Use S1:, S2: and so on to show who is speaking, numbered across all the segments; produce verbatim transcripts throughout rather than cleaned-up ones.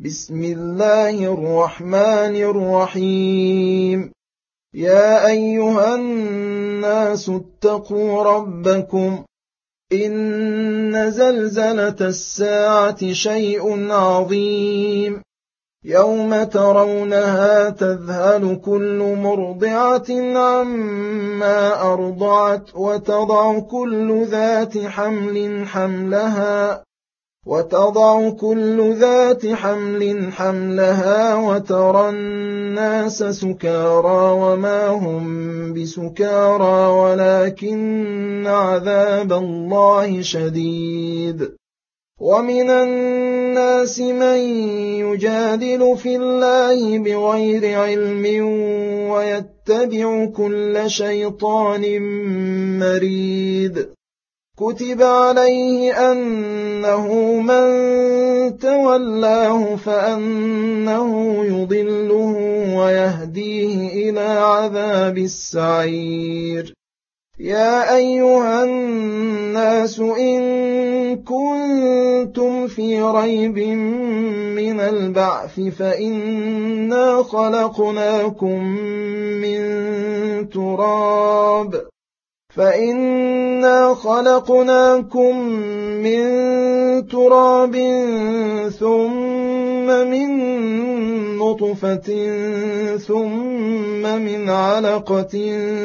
S1: بسم الله الرحمن الرحيم. يا أيها الناس اتقوا ربكم، إن زلزلة الساعة شيء عظيم، يوم ترونها تذهل كل مرضعة عما أرضعت وتضع كل ذات حمل حملها وتضع كل ذات حمل حملها وترى الناس سكارى وما هم بسكارى ولكن عذاب الله شديد. ومن الناس من يجادل في الله بغير علم ويتبع كل شيطان مريد. كتب عليه أنه من تولاه فأنه يضله ويهديه إلى عذاب السعير. يا أيها الناس إن كنتم في ريب من البعث فإنا خلقناكم من تراب فإنا خلقناكم من تراب ثم من نطفة ثم من علقة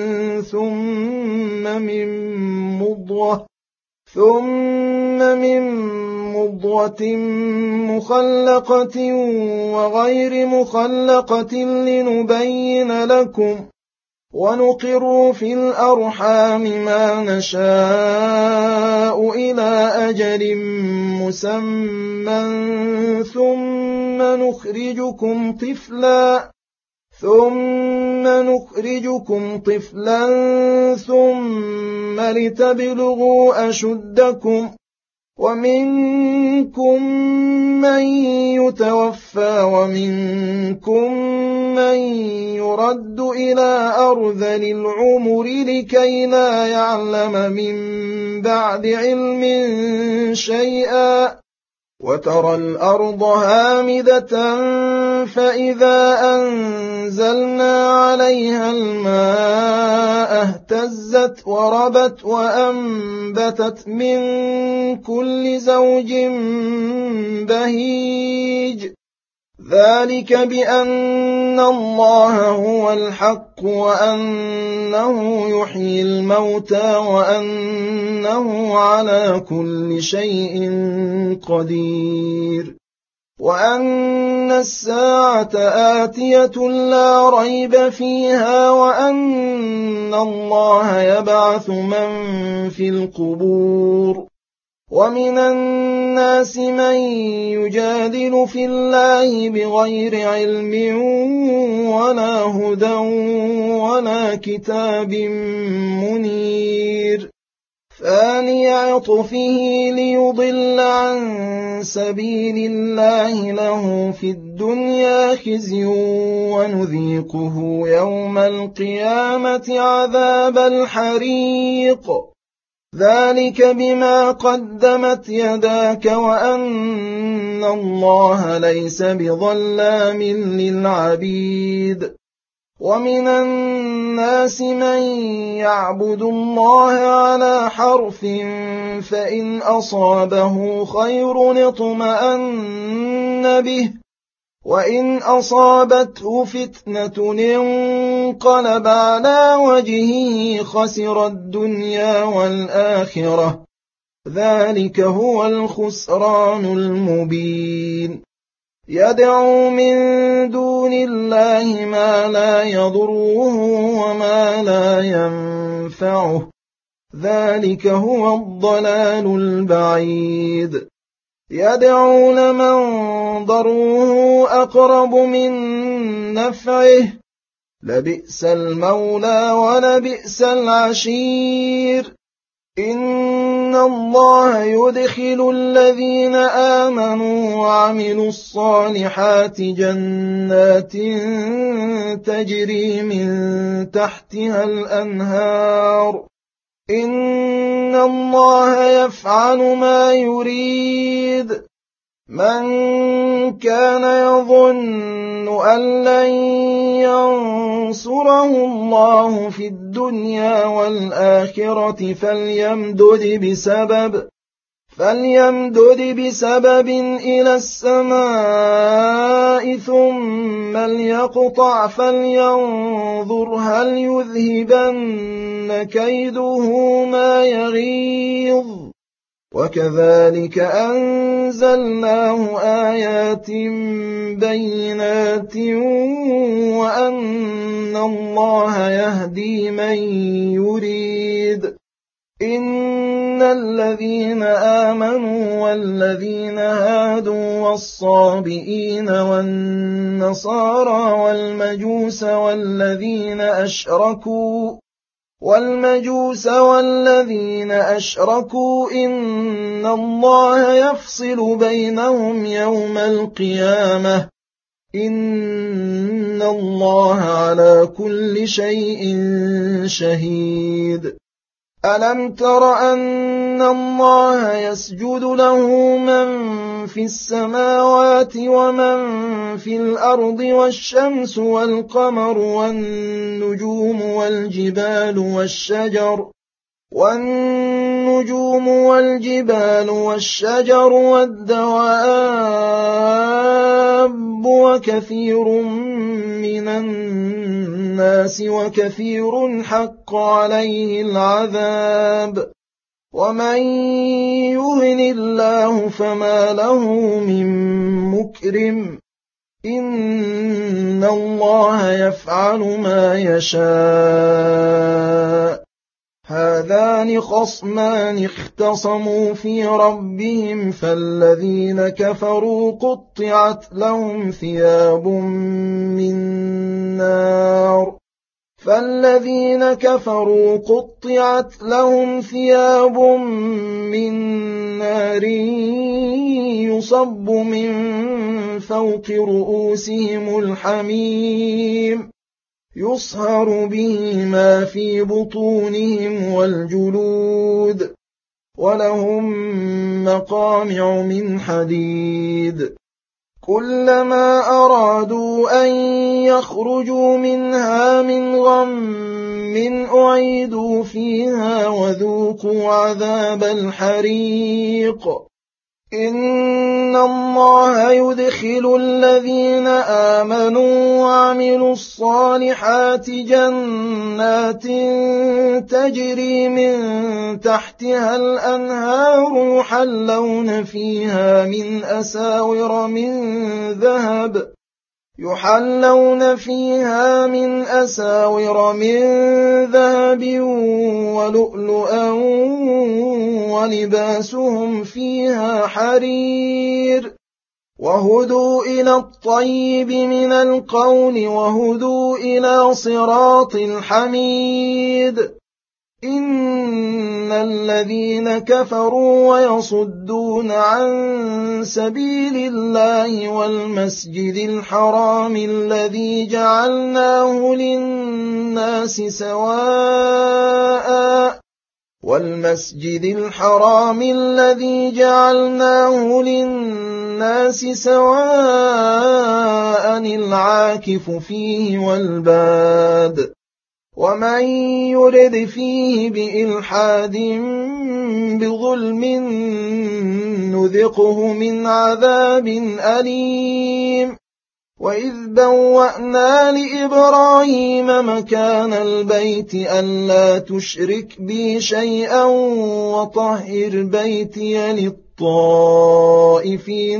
S1: ثم من مضغة ثم من مضغة مخلقة وغير مخلقة لنبين لكم، ونقر في الأرحام ما نشاء إلى أجل مسمى ثم نخرجكم طفلا ثم نخرجكم طفلا ثم لتبلغوا أشدكم، ومنكم من يتوفى ومنكم من يرد إلى أرذل العمر لكي لا يعلم من بعد علم شيئا. وترى الأرض هامدة فإذا أنزلنا عليها الماء اهتزت وربت وأنبتت من كل زوج بهيج. ذلك بأن الله هو الحق وأنه يحيي الموتى وأنه على كل شيء قدير، وأن الساعة آتية لا ريب فيها، وأن الله يبعث من في القبور. ومن الناس من يجادل في الله بغير علم ولا هدى ولا كتاب منير، ثاني عطفه ليضل عن سبيل الله له في الدنيا خزي ونذيقه يوم القيامة عذاب الحريق. ذلك بما قدمت يداك وأن الله ليس بظلام للعبيد. ومن الناس من يعبد الله على حرف فإن أصابه خير اطمأن به وإن أصابته فتنة انقلب على وجهه خسر الدنيا والآخرة. ذلك هو الخسران المبين. يدعو من دون الله ما لا يضره وما لا ينفعه، ذلك هو الضلال البعيد. يدعو لمن ضره أقرب من نفعه، لبئس المولى ولبئس العشير. إن الله يدخل الذين آمنوا وعملوا الصالحات جنات تجري من تحتها الأنهار. إن الله يفعل ما يريد. من من كان يظن أن لن ينصره الله في الدنيا والآخرة فليمدد بسبب فليمدد بسبب إلى السماء ثم ليقطع فلينظر هل يذهبن كيده ما يغيظ وكذلك أنزلناه آيات بينات وأن الله يهدي من يريد إن الذين آمنوا والذين هادوا والصابئين والنصارى والمجوس والذين أشركوا والمجوس والذين أشركوا إن الله يفصل بينهم يوم القيامة إن الله على كل شيء شهيد ألم تر أن الله يسجد له من في السماوات ومن في الأرض والشمس والقمر والنجوم والجبال والشجر والنجوم والجبال والشجر والدواب وكثير من الناس وكثير حق عليه العذاب ومن يهن الله فما له من مكرم إن الله يفعل ما يشاء هذان خصمان اختصموا في ربهم فالذين كفروا قطعت لهم ثياب من نار فالذين كفروا قطعت لهم ثياب من نار يصب من فوق رؤوسهم الحميم يصهر به ما في بطونهم والجلود ولهم مقامع من حديد كلما أرادوا أن يخرجوا منها من غم أعيدوا فيها وذوقوا عذاب الحريق إن الله يدخل الذين آمنوا وعملوا الصالحات جنات تجري من تحتها الأنهار يحلون فيها من أساور من ذهب يحلون فيها من أساور من ذهب ولؤلؤا ولباسهم فيها حرير وهدوا إلى الطيب من القول وهدوا إلى صراط الحميد إن الذين كفروا ويصدون عن سبيل الله والمسجد الحرام الذي جعلناه للناس سواء والمسجد الحرام الذي جعلناه للناس سواء العاكف فيه والباد ومن يرد فيه بإلحاد بظلم نذقه من عذاب أليم وإذ بوأنا لإبراهيم مكان البيت ألا تشرك بي شيئا وطهر بيتي للطائفين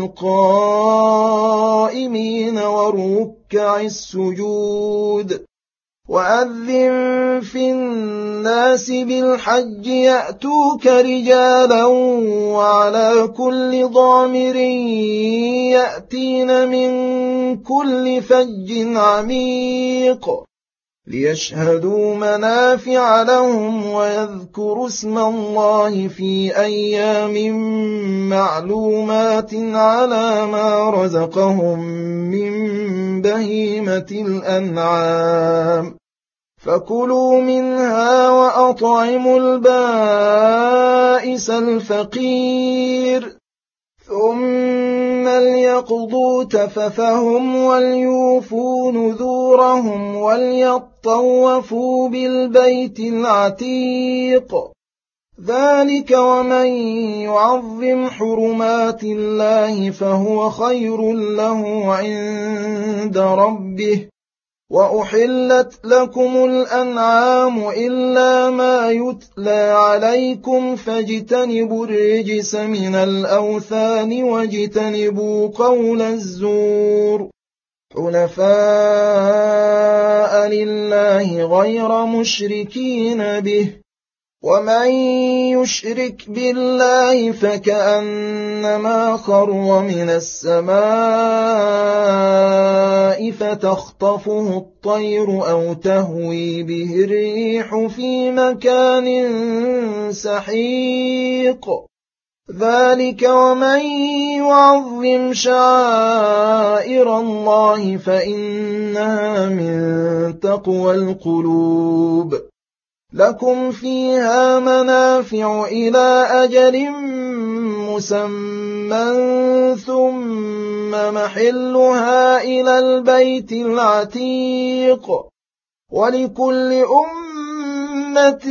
S1: والقائمين والركع السجود وأذن في الناس بالحج يأتوك رجالا وعلى كل ضامر يأتين من كل فج عميق ليشهدوا منافع لهم ويذكروا اسم الله في أيام معلومات على ما رزقهم من بهيمة الأنعام فكلوا منها وأطعموا البائس الفقير ثم ليقضوا تفثهم وليوفوا نذورهم وليطوفوا بالبيت العتيق ذلك ومن يعظم حرمات الله فهو خير له عند ربه وأحلت لكم الأنعام إلا ما يتلى عليكم فاجتنبوا الرجس من الأوثان واجتنبوا قول الزور حنفاء لله غير مشركين به ومن يشرك بالله فكأنما خر من السماء فتخطفه الطير أو تهوي به الريح في مكان سحيق ذلك ومن يعظم شعائر الله فإنها من تقوى القلوب لكم فيها منافع إلى أجل مسمى ثم محلها إلى البيت العتيق ولكل أمة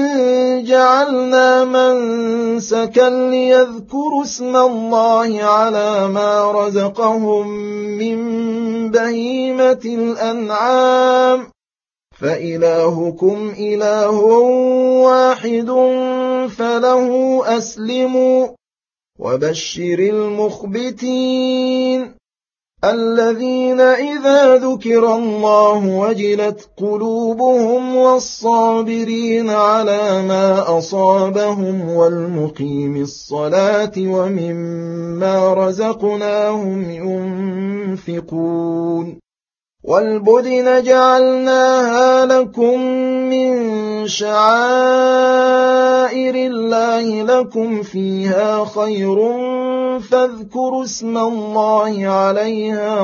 S1: جعلنا منسكا ليذكروا اسم الله على ما رزقهم من بهيمة الأنعام فإلهكم إله واحد فله أسلموا وبشر المخبتين الذين إذا ذكر الله وجلت قلوبهم والصابرين على ما أصابهم والمقيم الصلاة ومما رزقناهم ينفقون والبدن جعلناها لكم من شعائر الله لكم فيها خير فاذكروا اسم الله عليها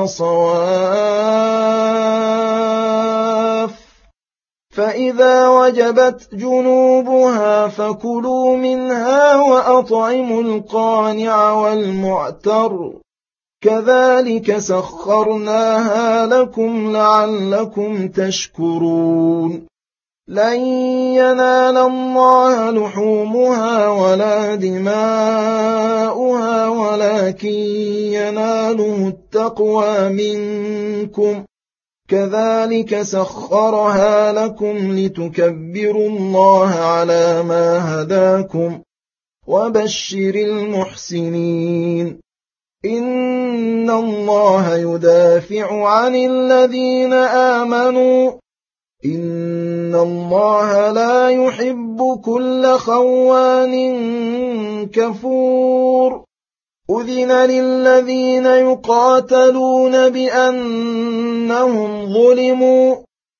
S1: صواف فإذا وجبت جنوبها فكلوا منها وأطعموا القانع والمعتر كذلك سخرناها لكم لعلكم تشكرون لن ينال الله لحومها ولا دماؤها ولكن يناله التقوى منكم كذلك سخرها لكم لتكبروا الله على ما هداكم وبشر المحسنين إن الله يدافع عن الذين آمنوا إن الله لا يحب كل خوان كفور أذن للذين يقاتلون بأنهم ظلموا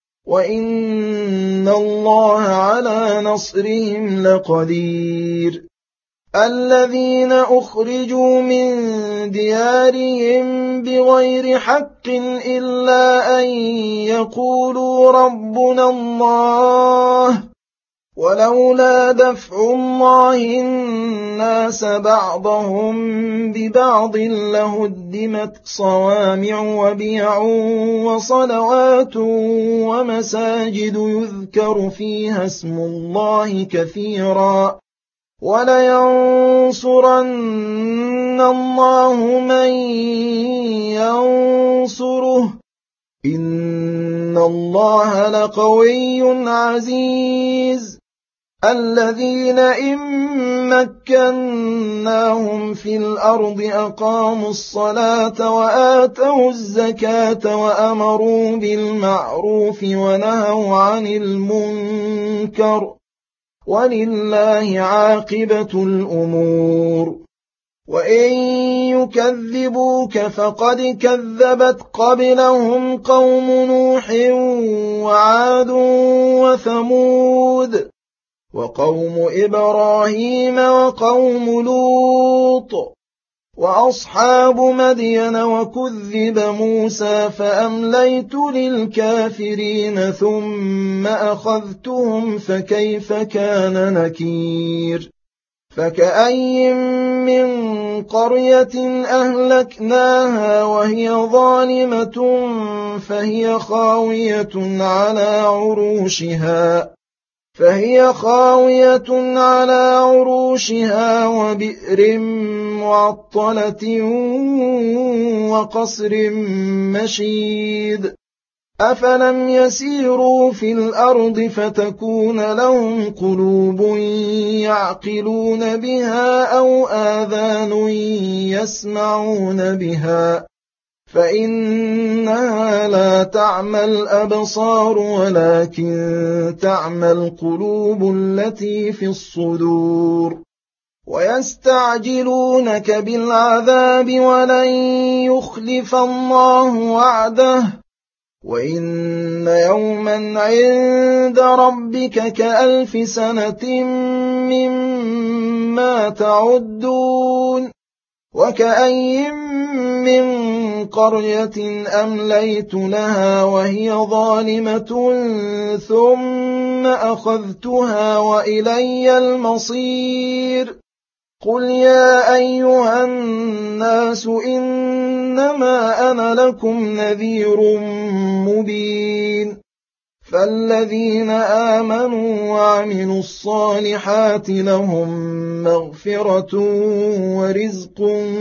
S1: وإن الله على نصرهم لقدير الذين أخرجوا من ديارهم بغير حق إلا أن يقولوا ربنا الله ولولا دفع الله الناس بعضهم ببعض لهدمت صوامع وبيع وصلوات ومساجد يذكر فيها اسم الله كثيرا ولينصرن الله من ينصره إن الله لقوي عزيز الذين إن مكناهم في الأرض أقاموا الصلاة وآتوا الزكاة وأمروا بالمعروف ونهوا عن المنكر ولله عاقبة الأمور وإن يكذبوك فقد كذبت قبلهم قوم نوح وعاد وثمود وقوم إبراهيم وقوم لوط وأصحاب مدين وكذب موسى فأمليت للكافرين ثم أخذتهم فكيف كان نكير فكأي من قرية أهلكناها وهي ظالمة فهي خاوية على عروشها فهي خاوية على عروشها وبئر معطلة وقصر مشيد أفلم يسيروا في الأرض فتكون لهم قلوب يعقلون بها أو آذان يسمعون بها فإنها لا تعمى الأبصار ولكن تعمى القلوب التي في الصدور ويستعجلونك بالعذاب ولن يخلف الله وعده وإن يوما عند ربك كألف سنة مما تعدون وكأي من قرية أمليت لها وهي ظالمة ثم أخذتها وإلي المصير قل يا أيها الناس إنما أنا لكم نذير مبين فالذين آمنوا وعملوا الصالحات لهم مغفرة ورزق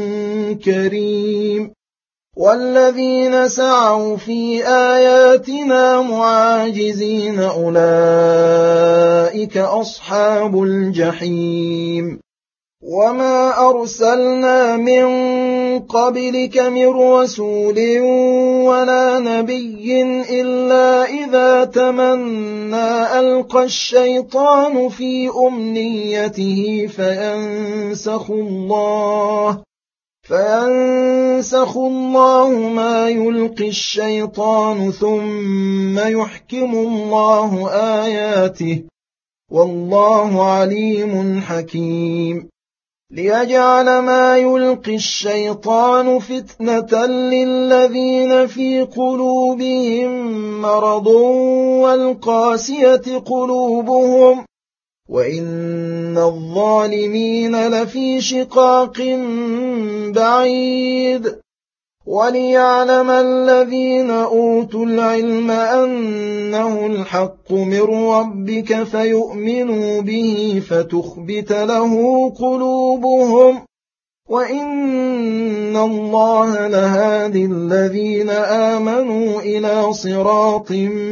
S1: كريم والذين سعوا في آياتنا معاجزين أولئك أصحاب الجحيم وما أرسلنا من قبلك من رسول ولا نبي إلا إذا تمنى ألقى الشيطان في أمنيته فينسخ الله فينسخ الله ما يلقي الشيطان ثم يحكم الله آياته والله عليم حكيم ليجعل ما يلقي الشيطان فتنة للذين في قلوبهم مرض والقاسية قلوبهم وإن الظالمين لفي شقاق بعيد وليعلم الذين أوتوا العلم أنه الحق من ربك فيؤمنوا به فتخبت له قلوبهم وإن الله لهادي الذين آمنوا إلى صراط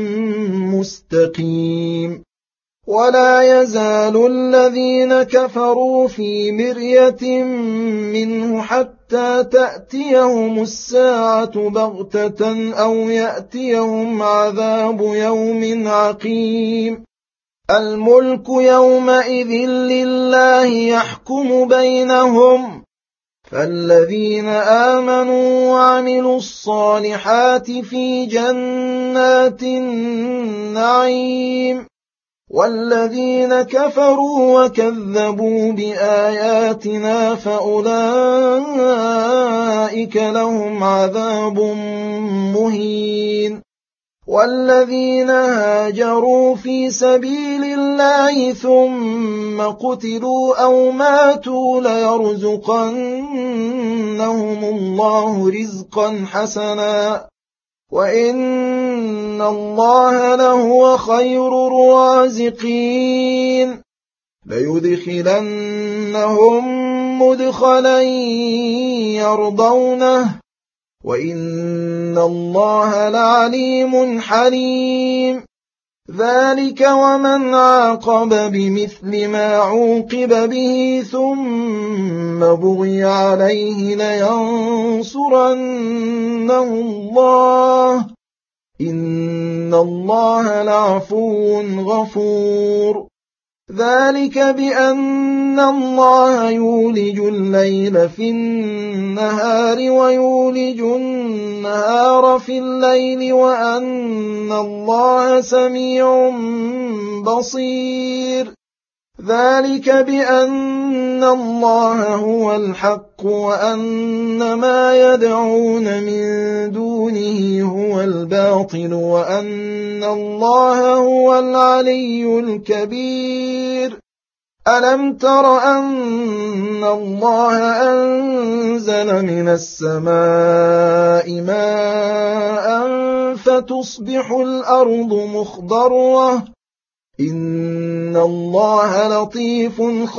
S1: مستقيم ولا يزال الذين كفروا في مرية منه حتى تأتيهم الساعة بغتة أو يأتيهم عذاب يوم عقيم الملك يومئذ لله يحكم بينهم فالذين آمنوا وعملوا الصالحات في جنات النعيم والذين كفروا وكذبوا بآياتنا فأولئك لهم عذاب مهين والذين هاجروا في سبيل الله ثم قتلوا أو ماتوا ليرزقنهم الله رزقا حسنا وإن الله لهو خير الرازقين ليدخلنهم مدخلا يرضونه وإن الله لعليم حليم ذلك ومن عاقب بمثل ما عوقب به ثم بغي عليه لينصرنه الله إن الله لعفو غفور ذلك بأن الله يولج الليل في النهار ويولج النهار في الليل وأن الله سميع بصير ذلك بأن الله هو الحق وأن ما يدعون من دونه هو الباطل وأن الله هو العلي الكبير ألم تر أن الله أنزل من السماء ماء فتصبح الأرض مخضرة إن الله لطيف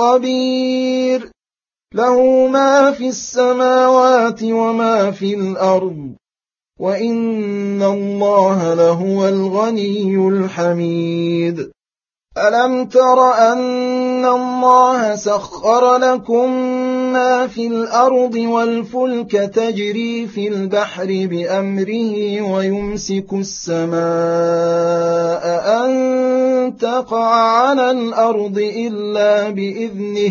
S1: خبير له ما في السماوات وما في الأرض وإن الله لهو الغني الحميد ألم تر أن الله سخر لكم ما في الأرض والفلك تجري في البحر بأمره ويمسك السماء أن تقع على الأرض إلا بإذنه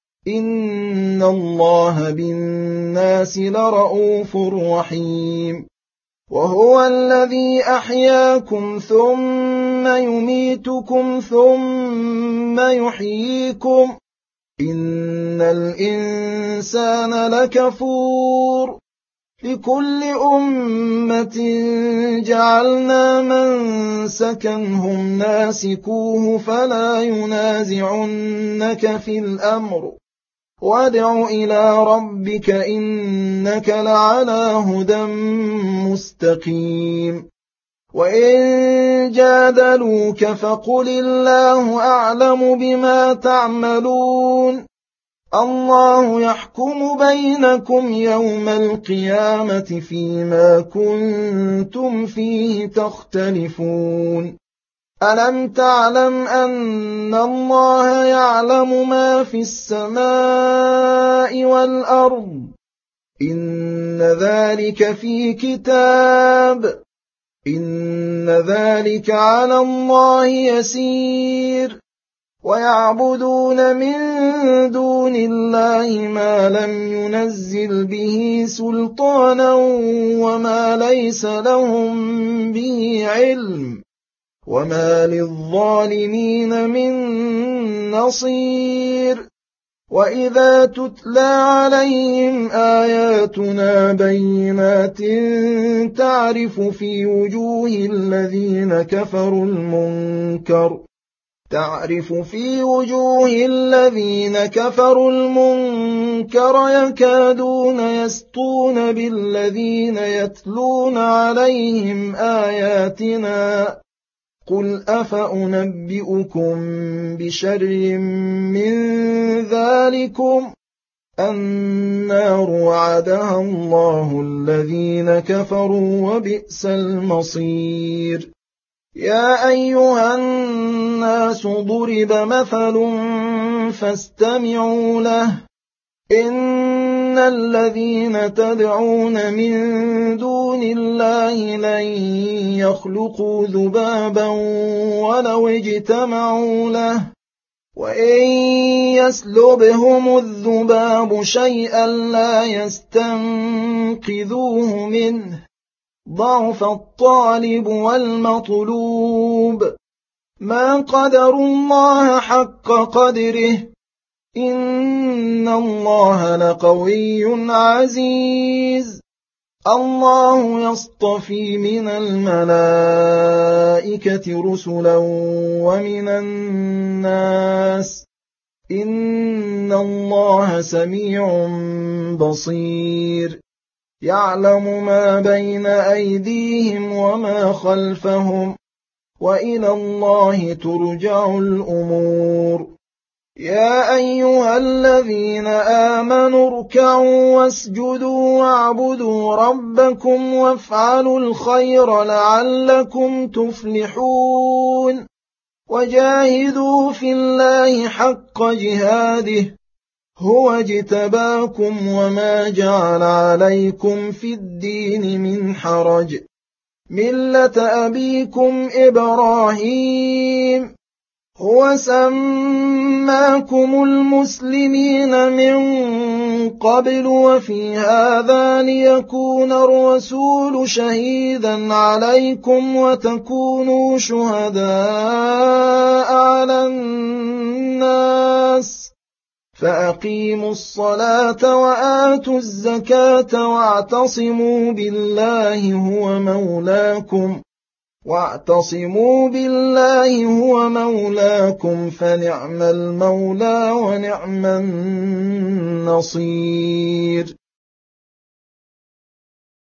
S1: إن الله بالناس لرءوف رحيم وهو الذي أحياكم ثم يميتكم ثم يحييكم إن الإنسان لكفور لكل أمة جعلنا منسكا هم ناسكوه فلا ينازعنك في الأمر وادع إلى ربك إنك لعلى هدى مستقيم وإن جادلوك فقل الله أعلم بما تعملون الله يحكم بينكم يوم القيامة فيما كنتم فيه تختلفون ألم تعلم أن الله يعلم ما في السماء والأرض إن ذلك في كتاب إن ذلك على الله يسير ويعبدون من دون الله ما لم ينزل به سلطانا وما ليس لهم به علم وما للظالمين من نصير وإذا تتلى عليهم آياتنا بينات تعرف في وجوه الذين كفروا المنكر تعرف في وجوه الذين كفروا المنكر يكادون يسطون بالذين يتلون عليهم آياتنا قل أفأنبئكم بشر من ذلكم النار وعدها الله الذين كفروا وبئس المصير يا أيها الناس ضرب مثل فاستمعوا له إن الذين تدعون من دون الله لن يخلقوا ذبابا ولو اجتمعوا له وإن يسلبهم الذباب شيئا لا يستنقذوه منه ضعف الطالب والمطلوب ما قدروا الله حق قدره إن الله لقوي عزيز الله يصطفي من الملائكة رسلا ومن الناس إن الله سميع بصير يعلم ما بين أيديهم وما خلفهم وإلى الله ترجع الأمور يا أيها الذين آمنوا اركعوا واسجدوا واعبدوا ربكم وافعلوا الخير لعلكم تفلحون وجاهدوا في الله حق جهاده هو اجتباكم وما جعل عليكم في الدين من حرج ملة أبيكم إبراهيم هو سماكم المسلمين من قبل وفي هذا ليكون الرسول شهيدا عليكم وتكونوا شهداء على الناس فأقيموا الصلاة وآتوا الزكاة واعتصموا بالله هو مولاكم واعتصموا بالله هو مولاكم فنعم المولى ونعم النصير.